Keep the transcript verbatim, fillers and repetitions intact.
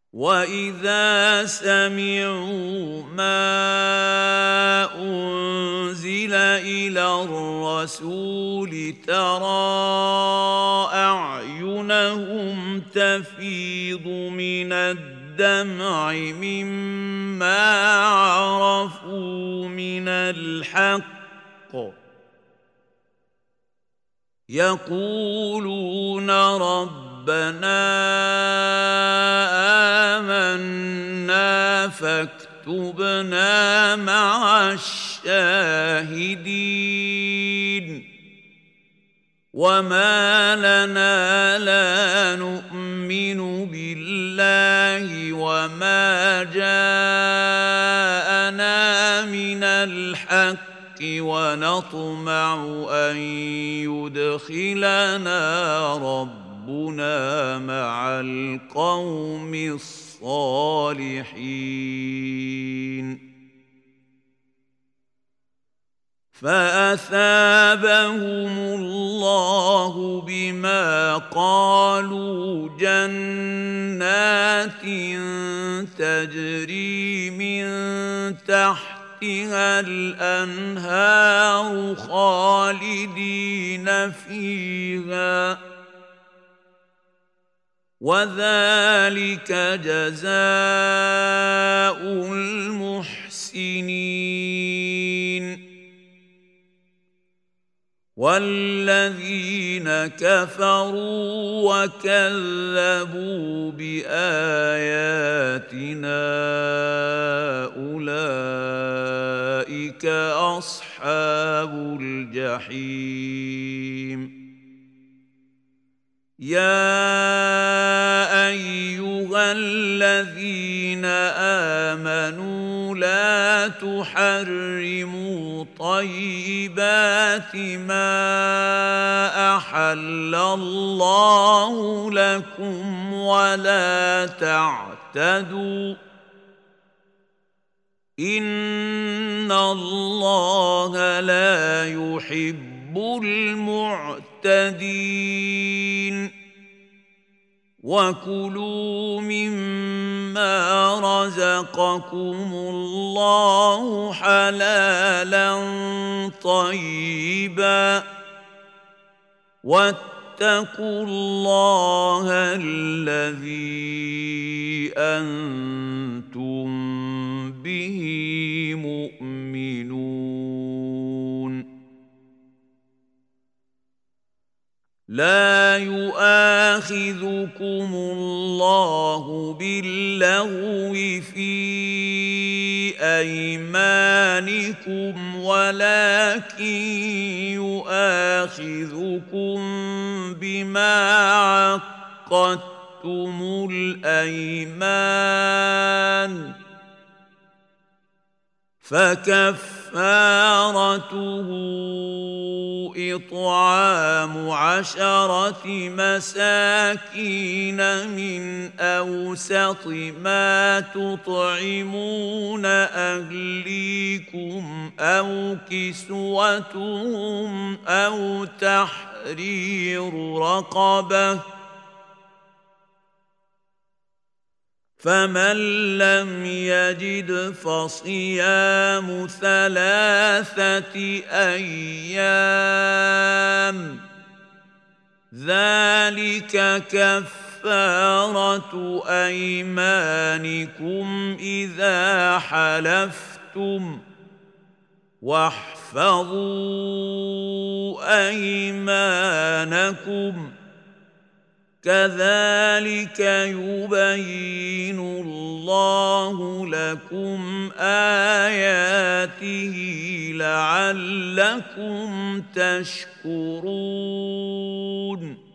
وَإِذَا سَمِعُوا مَا أُنزِلَ إِلَى الرَّسُولِ تَرَىٰ أَعْيُنَهُمْ تَفِيضُ مِنَ الدَّمْعِ مِمَّا عَرَفُوا مِنَ الْحَقِّ يَقُولُونَ رَبَّنَا آمَنَّا فاكتبنا مع الشاهدين وما لنا لا نؤمن بالله وما جاءنا من الحق ونطمع أن يدخلنا ربنا مع القوم الصالحين فأثابهم الله بما قالوا جنات تجري من تحت تحتها الأنهار خالدين فيها وذلك جزاء المحسنين والذين كفروا وكذبوا بآياتنا أولئك أصحاب الجحيم يا أيها الذين آمنوا لا تحرموا طيبات ما أحل الله لكم ولا تعتدوا إن الله لا يحب المعتدين وكلوا مما رزقكم الله حلالا طيبا واتقوا الله الذي أنتم به مؤمنون لا يؤاخذكم الله باللغو في أيمانكم ولكن يؤاخذكم بما عقدتم الأيمان فكفارته إطعام عشرة مساكين من أوسط ما تطعمون أهليكم أو كسوتهم أو تحرير رقبة فمن لم يجد فصيام ثلاثة أيام ذلك كفارة أيمانكم إذا حلفتم واحفظوا أيمانكم كذلك يبين الله لكم آياته لعلكم تشكرون